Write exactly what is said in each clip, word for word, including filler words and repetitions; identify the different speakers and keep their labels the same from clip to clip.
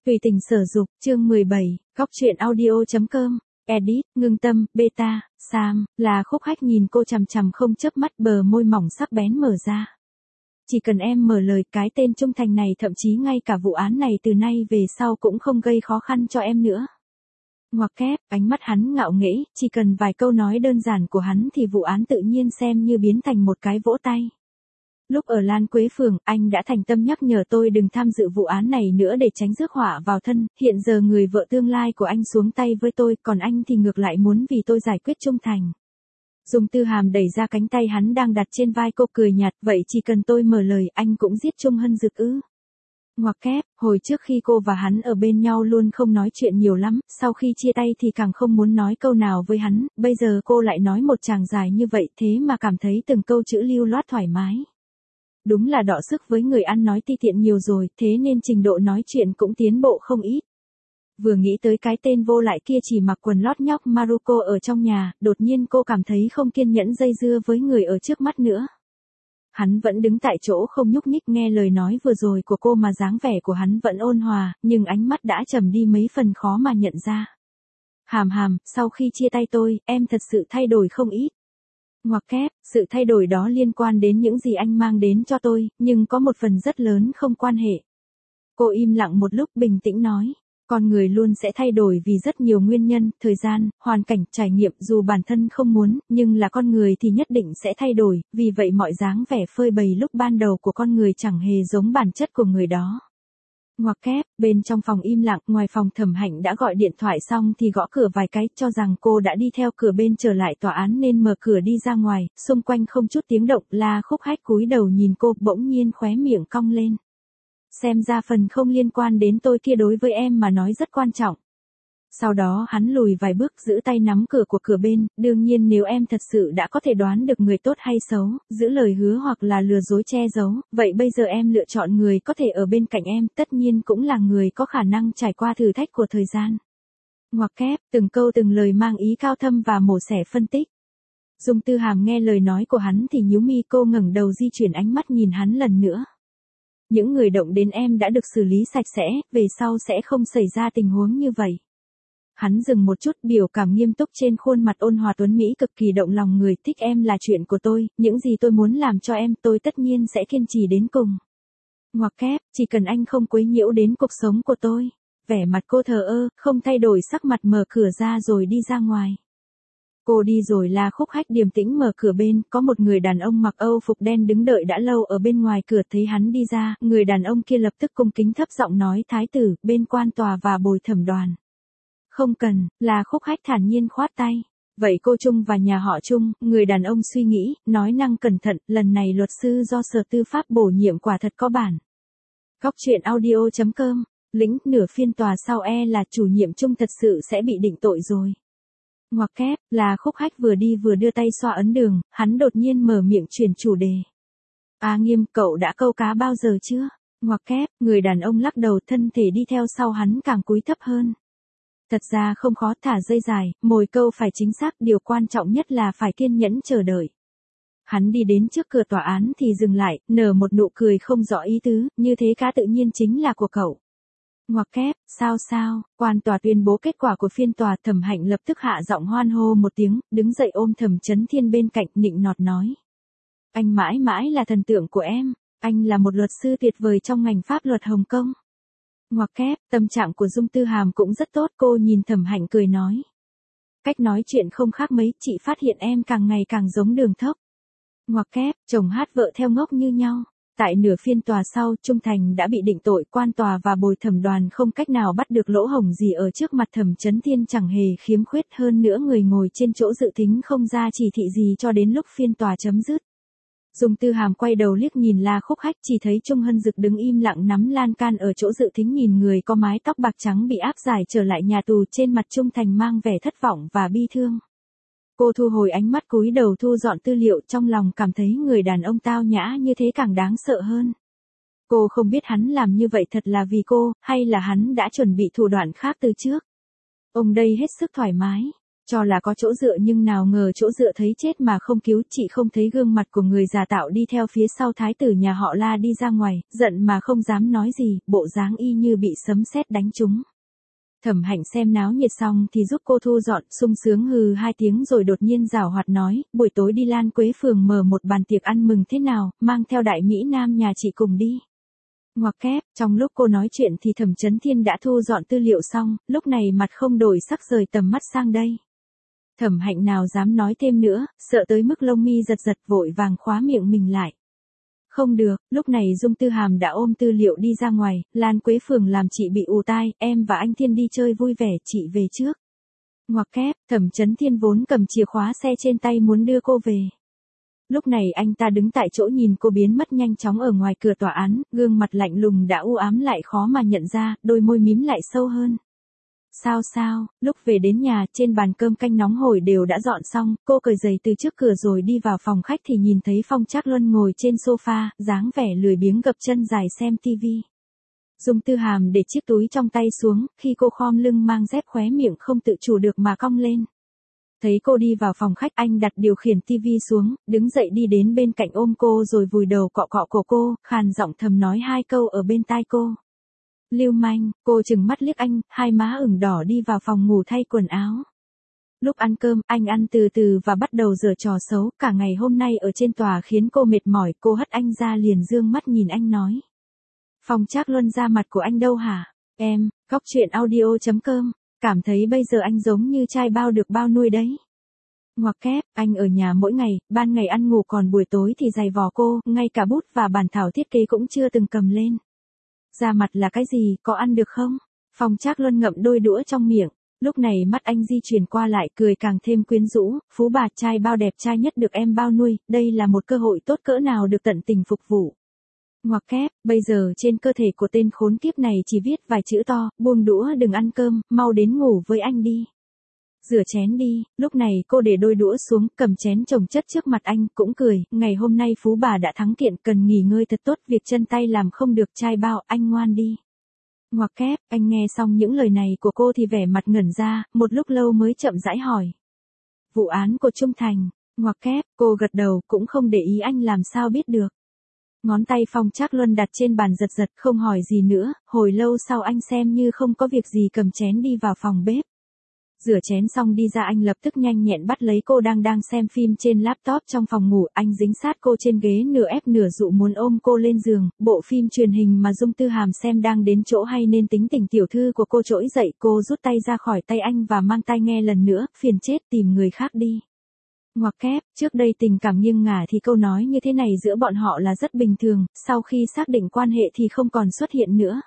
Speaker 1: Tùy tình sở dục, chương mười bảy, góc truyện audio.com, edit, ngưng tâm, beta, Sam, là Khúc Hách nhìn cô chằm chằm không chớp mắt, bờ môi mỏng sắc bén mở ra. Chỉ cần em mở lời, cái tên trung thành này thậm chí ngay cả vụ án này từ nay về sau cũng không gây khó khăn cho em nữa. Ngoặc kép, ánh mắt hắn ngạo nghễ, chỉ cần vài câu nói đơn giản của hắn thì vụ án tự nhiên xem như biến thành một cái vỗ tay. Lúc ở Lan Quế Phường, anh đã thành tâm nhắc nhở tôi đừng tham dự vụ án này nữa để tránh rước họa vào thân, hiện giờ người vợ tương lai của anh xuống tay với tôi, còn anh thì ngược lại muốn vì tôi giải quyết trung thành. Dung Tư Hàm đẩy ra cánh tay hắn đang đặt trên vai cô, cười nhạt, vậy chỉ cần tôi mở lời anh cũng giết Trung Hân Dực ư? Ngoặc kép, hồi trước khi cô và hắn ở bên nhau luôn không nói chuyện nhiều lắm, sau khi chia tay thì càng không muốn nói câu nào với hắn, bây giờ cô lại nói một tràng dài như vậy, thế mà cảm thấy từng câu chữ lưu loát thoải mái. Đúng là đọ sức với người ăn nói ti tiện nhiều rồi, thế nên trình độ nói chuyện cũng tiến bộ không ít. Vừa nghĩ tới cái tên vô lại kia chỉ mặc quần lót nhóc Maruko ở trong nhà, đột nhiên cô cảm thấy không kiên nhẫn dây dưa với người ở trước mắt nữa. Hắn vẫn đứng tại chỗ không nhúc nhích, nghe lời nói vừa rồi của cô mà dáng vẻ của hắn vẫn ôn hòa, nhưng ánh mắt đã trầm đi mấy phần, khó mà nhận ra. Hàm hàm, sau khi chia tay tôi, em thật sự thay đổi không ít. Ngoặc kép, sự thay đổi đó liên quan đến những gì anh mang đến cho tôi, nhưng có một phần rất lớn không quan hệ. Cô im lặng một lúc, bình tĩnh nói. Con người luôn sẽ thay đổi vì rất nhiều nguyên nhân, thời gian, hoàn cảnh, trải nghiệm, dù bản thân không muốn, nhưng là con người thì nhất định sẽ thay đổi, vì vậy mọi dáng vẻ phơi bày lúc ban đầu của con người chẳng hề giống bản chất của người đó. Ngoặc kép, bên trong phòng im lặng, ngoài phòng Thẩm Hạnh đã gọi điện thoại xong thì gõ cửa vài cái, cho rằng cô đã đi theo cửa bên trở lại tòa án nên mở cửa đi ra ngoài, xung quanh không chút tiếng động, La Khúc Hách cúi đầu nhìn cô, bỗng nhiên khóe miệng cong lên. Xem ra phần không liên quan đến tôi kia đối với em mà nói rất quan trọng. Sau đó hắn lùi vài bước, giữ tay nắm cửa của cửa bên, đương nhiên nếu em thật sự đã có thể đoán được người tốt hay xấu, giữ lời hứa hoặc là lừa dối che giấu, vậy bây giờ em lựa chọn người có thể ở bên cạnh em, tất nhiên cũng là người có khả năng trải qua thử thách của thời gian. Ngoặc kép, từng câu từng lời mang ý cao thâm và mổ xẻ phân tích. Dung Tư Hàm nghe lời nói của hắn thì nhíu mi, cô ngẩng đầu di chuyển ánh mắt nhìn hắn lần nữa. Những người động đến em đã được xử lý sạch sẽ, về sau sẽ không xảy ra tình huống như vậy. Hắn dừng một chút, biểu cảm nghiêm túc trên khuôn mặt ôn hòa tuấn mỹ cực kỳ động lòng người, thích em là chuyện của tôi, những gì tôi muốn làm cho em, tôi tất nhiên sẽ kiên trì đến cùng. Ngoặc kép, chỉ cần anh không quấy nhiễu đến cuộc sống của tôi. Vẻ mặt cô thờ ơ, không thay đổi sắc mặt, mở cửa ra rồi đi ra ngoài. Cô đi rồi La Khúc Hách điềm tĩnh mở cửa bên, có một người đàn ông mặc Âu phục đen đứng đợi đã lâu ở bên ngoài cửa, thấy hắn đi ra, người đàn ông kia lập tức cung kính thấp giọng nói, thái tử, bên quan tòa và bồi thẩm đoàn. Không cần, La Khúc Hách thản nhiên khoát tay. Vậy cô Trung và nhà họ Trung, người đàn ông suy nghĩ, nói năng cẩn thận, lần này luật sư do Sở Tư pháp bổ nhiệm quả thật có bản. Góc truyện audio.com, lĩnh, nửa phiên tòa sau e là chủ nhiệm Trung thật sự sẽ bị định tội rồi. Ngoặc kép, là Khúc Hách vừa đi vừa đưa tay xoa ấn đường, hắn đột nhiên mở miệng chuyển chủ đề. A Nghiêm, cậu đã câu cá bao giờ chưa? Ngoặc kép, người đàn ông lắc đầu, thân thể đi theo sau hắn càng cúi thấp hơn. Thật ra không khó, thả dây dài, mồi câu phải chính xác, điều quan trọng nhất là phải kiên nhẫn chờ đợi. Hắn đi đến trước cửa tòa án thì dừng lại, nở một nụ cười không rõ ý tứ, như thế cá tự nhiên chính là của cậu. Ngoặc kép, sao sao, quan tòa tuyên bố kết quả của phiên tòa, Thẩm Hạnh lập tức hạ giọng hoan hô một tiếng, đứng dậy ôm Thẩm Chấn Thiên bên cạnh, nịnh nọt nói. Anh mãi mãi là thần tượng của em, anh là một luật sư tuyệt vời trong ngành pháp luật Hồng Kông. Ngoặc kép, tâm trạng của Dung Tư Hàm cũng rất tốt, cô nhìn Thẩm Hạnh cười nói. Cách nói chuyện không khác mấy, chị phát hiện em càng ngày càng giống Đường Thốc. Ngoặc kép, chồng hát vợ theo ngốc như nhau. Tại nửa phiên tòa sau, Trung Thành đã bị định tội, quan tòa và bồi thẩm đoàn không cách nào bắt được lỗ hổng gì ở trước mặt Thẩm Chấn Thiên, chẳng hề khiếm khuyết, hơn nữa người ngồi trên chỗ dự thính không ra chỉ thị gì cho đến lúc phiên tòa chấm dứt. Dung Tư Hàm quay đầu liếc nhìn La Khúc Hách, chỉ thấy Trung Hân Dực đứng im lặng nắm lan can ở chỗ dự thính, nhìn người có mái tóc bạc trắng bị áp giải trở lại nhà tù, trên mặt Trung Thành mang vẻ thất vọng và bi thương. Cô thu hồi ánh mắt, cúi đầu thu dọn tư liệu, trong lòng cảm thấy người đàn ông tao nhã như thế càng đáng sợ hơn. Cô không biết hắn làm như vậy thật là vì cô, hay là hắn đã chuẩn bị thủ đoạn khác từ trước. Ông đây hết sức thoải mái. Cho là có chỗ dựa nhưng nào ngờ chỗ dựa thấy chết mà không cứu, chị không thấy gương mặt của người già tạo đi theo phía sau thái tử nhà họ La đi ra ngoài, giận mà không dám nói gì, bộ dáng y như bị sấm sét đánh trúng. Thẩm Hạnh xem náo nhiệt xong thì giúp cô thu dọn, sung sướng hừ hai tiếng rồi đột nhiên giảo hoạt nói, buổi tối đi Lan Quế phường mở một bàn tiệc ăn mừng thế nào, mang theo đại mỹ nam nhà chị cùng đi. Ngoặc kép, trong lúc cô nói chuyện thì Thẩm Chấn Thiên đã thu dọn tư liệu xong, lúc này mặt không đổi sắc rời tầm mắt sang đây. Thẩm Hạnh nào dám nói thêm nữa, sợ tới mức lông mi giật giật vội vàng khóa miệng mình lại. Không được, lúc này Dung Tư Hàm đã ôm tư liệu đi ra ngoài, Lan Quế phường làm chị bị ù tai, em và anh Thiên đi chơi vui vẻ, chị về trước. Ngoặc kép, Thẩm Chấn Thiên vốn cầm chìa khóa xe trên tay muốn đưa cô về. Lúc này anh ta đứng tại chỗ nhìn cô biến mất nhanh chóng ở ngoài cửa tòa án, gương mặt lạnh lùng đã u ám lại khó mà nhận ra, đôi môi mím lại sâu hơn. Sao sao, lúc về đến nhà, trên bàn cơm canh nóng hổi đều đã dọn xong, cô cởi giày từ trước cửa rồi đi vào phòng khách thì nhìn thấy Phong Trác Luân ngồi trên sofa, dáng vẻ lười biếng gập chân dài xem tivi. Dung Tư Hàm để chiếc túi trong tay xuống, khi cô khom lưng mang dép khóe miệng không tự chủ được mà cong lên. Thấy cô đi vào phòng khách, anh đặt điều khiển tivi xuống, đứng dậy đi đến bên cạnh ôm cô rồi vùi đầu cọ cọ cổ cô, khàn giọng thầm nói hai câu ở bên tai cô. Lưu manh, cô chừng mắt liếc anh, hai má ửng đỏ đi vào phòng ngủ thay quần áo. Lúc ăn cơm, anh ăn từ từ và bắt đầu giở trò xấu, cả ngày hôm nay ở trên tòa khiến cô mệt mỏi, cô hất anh ra liền dương mắt nhìn anh nói. Phong Trác Luân ra mặt của anh đâu hả? Em, góc truyện audio chấm com, cảm thấy bây giờ anh giống như trai bao được bao nuôi đấy. Ngoặc kép, anh ở nhà mỗi ngày, ban ngày ăn ngủ còn buổi tối thì giày vò cô, ngay cả bút và bản thảo thiết kế cũng chưa từng cầm lên. Ra mặt là cái gì, có ăn được không? Phong Trác Luân ngậm đôi đũa trong miệng, lúc này mắt anh di chuyển qua lại cười càng thêm quyến rũ, phú bà trai bao đẹp trai nhất được em bao nuôi, đây là một cơ hội tốt cỡ nào được tận tình phục vụ. Ngoặc kép, bây giờ trên cơ thể của tên khốn kiếp này chỉ viết vài chữ to, buông đũa đừng ăn cơm, mau đến ngủ với anh đi. Rửa chén đi, lúc này cô để đôi đũa xuống, cầm chén chồng chất trước mặt anh, cũng cười, ngày hôm nay phú bà đã thắng kiện, cần nghỉ ngơi thật tốt, việc chân tay làm không được trai bao, anh ngoan đi. Ngoặc kép, anh nghe xong những lời này của cô thì vẻ mặt ngẩn ra, một lúc lâu mới chậm rãi hỏi. Vụ án của Trung Thành, ngoặc kép, cô gật đầu, cũng không để ý anh làm sao biết được. Ngón tay Phong Trác Luân đặt trên bàn giật giật, không hỏi gì nữa, hồi lâu sau anh xem như không có việc gì cầm chén đi vào phòng bếp. Rửa chén xong đi ra anh lập tức nhanh nhẹn bắt lấy cô đang đang xem phim trên laptop trong phòng ngủ, anh dính sát cô trên ghế nửa ép nửa dụ muốn ôm cô lên giường, bộ phim truyền hình mà Dung Tư Hàm xem đang đến chỗ hay nên tính tình tiểu thư của cô trỗi dậy, cô rút tay ra khỏi tay anh và mang tai nghe lần nữa, phiền chết tìm người khác đi. Ngoặc kép, trước đây tình cảm nghiêng ngả thì câu nói như thế này giữa bọn họ là rất bình thường, sau khi xác định quan hệ thì không còn xuất hiện nữa.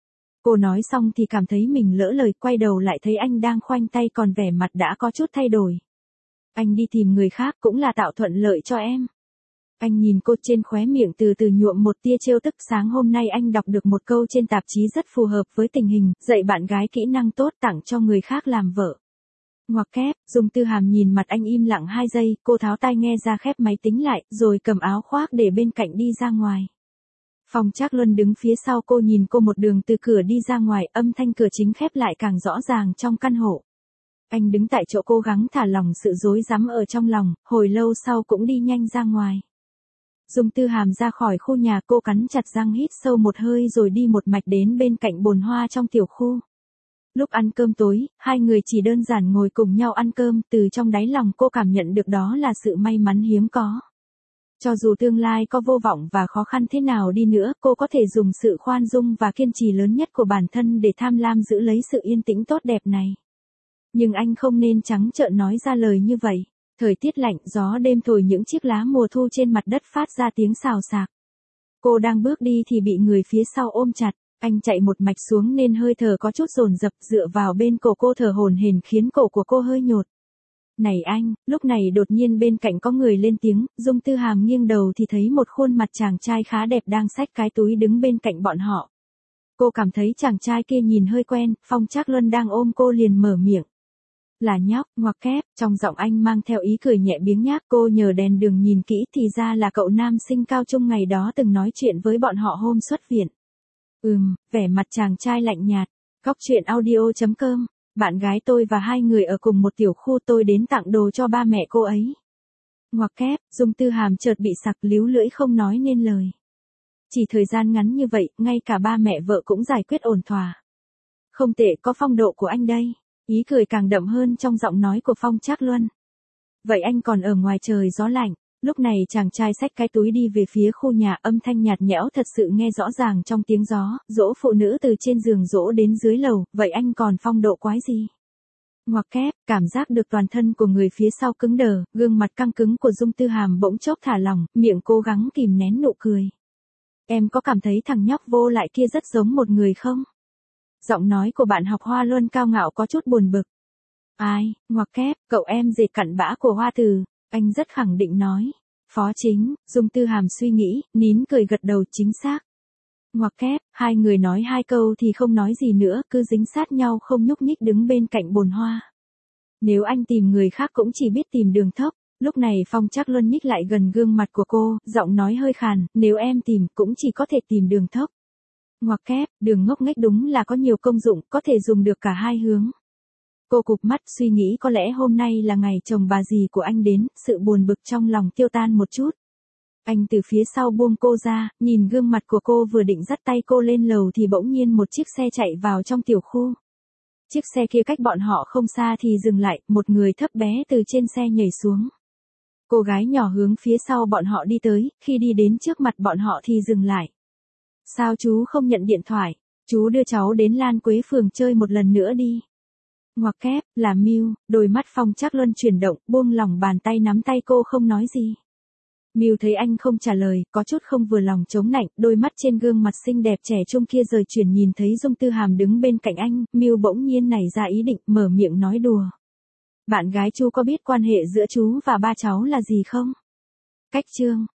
Speaker 1: Cô nói xong thì cảm thấy mình lỡ lời, quay đầu lại thấy anh đang khoanh tay còn vẻ mặt đã có chút thay đổi. Anh đi tìm người khác cũng là tạo thuận lợi cho em. Anh nhìn cô trên khóe miệng từ từ nhuộm một tia trêu tức, sáng hôm nay anh đọc được một câu trên tạp chí rất phù hợp với tình hình, dạy bạn gái kỹ năng tốt tặng cho người khác làm vợ. Ngoặc kép, Dung Tư Hàm nhìn mặt anh im lặng hai giây, cô tháo tai nghe ra khép máy tính lại, rồi cầm áo khoác để bên cạnh đi ra ngoài. Phong Trác Luân đứng phía sau cô nhìn cô một đường từ cửa đi ra ngoài, âm thanh cửa chính khép lại càng rõ ràng trong căn hộ. Anh đứng tại chỗ cố gắng thả lỏng sự rối rắm ở trong lòng, hồi lâu sau cũng đi nhanh ra ngoài. Dung Tư Hàm ra khỏi khu nhà, cô cắn chặt răng hít sâu một hơi rồi đi một mạch đến bên cạnh bồn hoa trong tiểu khu. Lúc ăn cơm tối, hai người chỉ đơn giản ngồi cùng nhau ăn cơm, từ trong đáy lòng cô cảm nhận được đó là sự may mắn hiếm có. Cho dù tương lai có vô vọng và khó khăn thế nào đi nữa, cô có thể dùng sự khoan dung và kiên trì lớn nhất của bản thân để tham lam giữ lấy sự yên tĩnh tốt đẹp này. Nhưng anh không nên trắng trợn nói ra lời như vậy. Thời tiết lạnh, gió đêm thổi những chiếc lá mùa thu trên mặt đất phát ra tiếng xào xạc. Cô đang bước đi thì bị người phía sau ôm chặt. Anh chạy một mạch xuống nên hơi thở có chút dồn dập, dựa vào bên cổ cô thở hổn hển khiến cổ của cô hơi nhột. Này anh, lúc này đột nhiên bên cạnh có người lên tiếng, Dung Tư Hàm nghiêng đầu thì thấy một khuôn mặt chàng trai khá đẹp đang xách cái túi đứng bên cạnh bọn họ. Cô cảm thấy chàng trai kia nhìn hơi quen, Phong Trác Luân đang ôm cô liền mở miệng. Là nhóc, ngoặc kép, trong giọng anh mang theo ý cười nhẹ biếng nhác, cô nhờ đèn đường nhìn kỹ thì ra là cậu nam sinh cao trung ngày đó từng nói chuyện với bọn họ hôm xuất viện. Ừm, vẻ mặt chàng trai lạnh nhạt. Góc truyện audio chấm com Bạn gái tôi và hai người ở cùng một tiểu khu, tôi đến tặng đồ cho ba mẹ cô ấy. Ngoặc kép, Dung Tư Hàm chợt bị sặc, líu lưỡi không nói nên lời. Chỉ thời gian ngắn như vậy, ngay cả ba mẹ vợ cũng giải quyết ổn thỏa. Không tệ, có phong độ của anh đây. Ý cười càng đậm hơn trong giọng nói của Phong Trác Luân. Vậy anh còn ở ngoài trời gió lạnh. Lúc này chàng trai xách cái túi đi về phía khu nhà, âm thanh nhạt nhẽo thật sự nghe rõ ràng trong tiếng gió, dỗ phụ nữ từ trên giường dỗ đến dưới lầu, vậy anh còn phong độ quái gì? Ngoặc kép, cảm giác được toàn thân của người phía sau cứng đờ, gương mặt căng cứng của Dung Tư Hàm bỗng chốc thả lỏng, miệng cố gắng kìm nén nụ cười. Em có cảm thấy thằng nhóc vô lại kia rất giống một người không? Giọng nói của bạn học Hoa Luân cao ngạo có chút buồn bực. Ai, ngoặc kép, cậu em dệt cặn bã của Hoa Từ, anh rất khẳng định nói. Phó Chính, Dung Tư Hàm suy nghĩ, nín cười gật đầu, chính xác. Ngoặc kép, hai người nói hai câu thì không nói gì nữa, cứ dính sát nhau không nhúc nhích đứng bên cạnh bồn hoa. Nếu anh tìm người khác cũng chỉ biết tìm Đường Thốc. Lúc này Phong Trác Luân nhích lại gần gương mặt của cô, giọng nói hơi khàn, nếu em tìm cũng chỉ có thể tìm Đường Thốc. Ngoặc kép, Đường ngốc nghếch đúng là có nhiều công dụng, có thể dùng được cả hai hướng. Cô cụp mắt suy nghĩ có lẽ hôm nay là ngày chồng bà dì của anh đến, sự buồn bực trong lòng tiêu tan một chút. Anh từ phía sau buông cô ra, nhìn gương mặt của cô vừa định dắt tay cô lên lầu thì bỗng nhiên một chiếc xe chạy vào trong tiểu khu. Chiếc xe kia cách bọn họ không xa thì dừng lại, một người thấp bé từ trên xe nhảy xuống. Cô gái nhỏ hướng phía sau bọn họ đi tới, khi đi đến trước mặt bọn họ thì dừng lại. Sao chú không nhận điện thoại? Chú đưa cháu đến Lan Quế phường chơi một lần nữa đi. Ngoặc kép, là Miu, đôi mắt Phong Trác Luân chuyển động, buông lỏng bàn tay nắm tay cô không nói gì. Miu thấy anh không trả lời, có chút không vừa lòng chống nạnh, đôi mắt trên gương mặt xinh đẹp trẻ trung kia rời chuyển nhìn thấy Dung Tư Hàm đứng bên cạnh anh, Miu bỗng nhiên nảy ra ý định, mở miệng nói đùa. Bạn gái chú có biết quan hệ giữa chú và ba cháu là gì không? Cách chương.